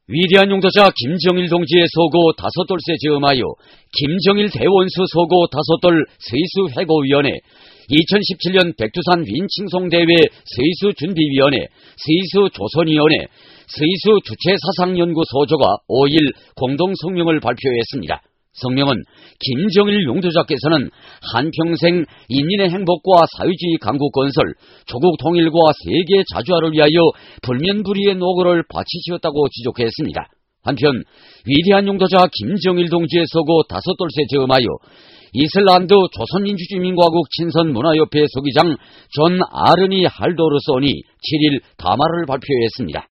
위대한 용도자 김정일 동지의 소고 다섯돌세 즈음하여 김정일 대원수 소고 다섯돌 세수회고위원회, 2017년 백두산 윈칭송대회 세수준비위원회, 세수조선위원회, 세수주체사상연구소조가 5일 공동성명을 발표했습니다. 성명은 김정일 용도자께서는 한평생 인민의 행복과 사회주의 강국 건설, 조국 통일과 세계 자주화를 위하여 불면불의의 노고를 바치셨다고 지적했습니다. 한편 위대한 용도자 김정일 동지의 서고 다섯돌세 즈음하여 이슬란드 조선민주주의민과국 친선문화협회 소기장 존 아르니 할도르손이 7일 담화를 발표했습니다.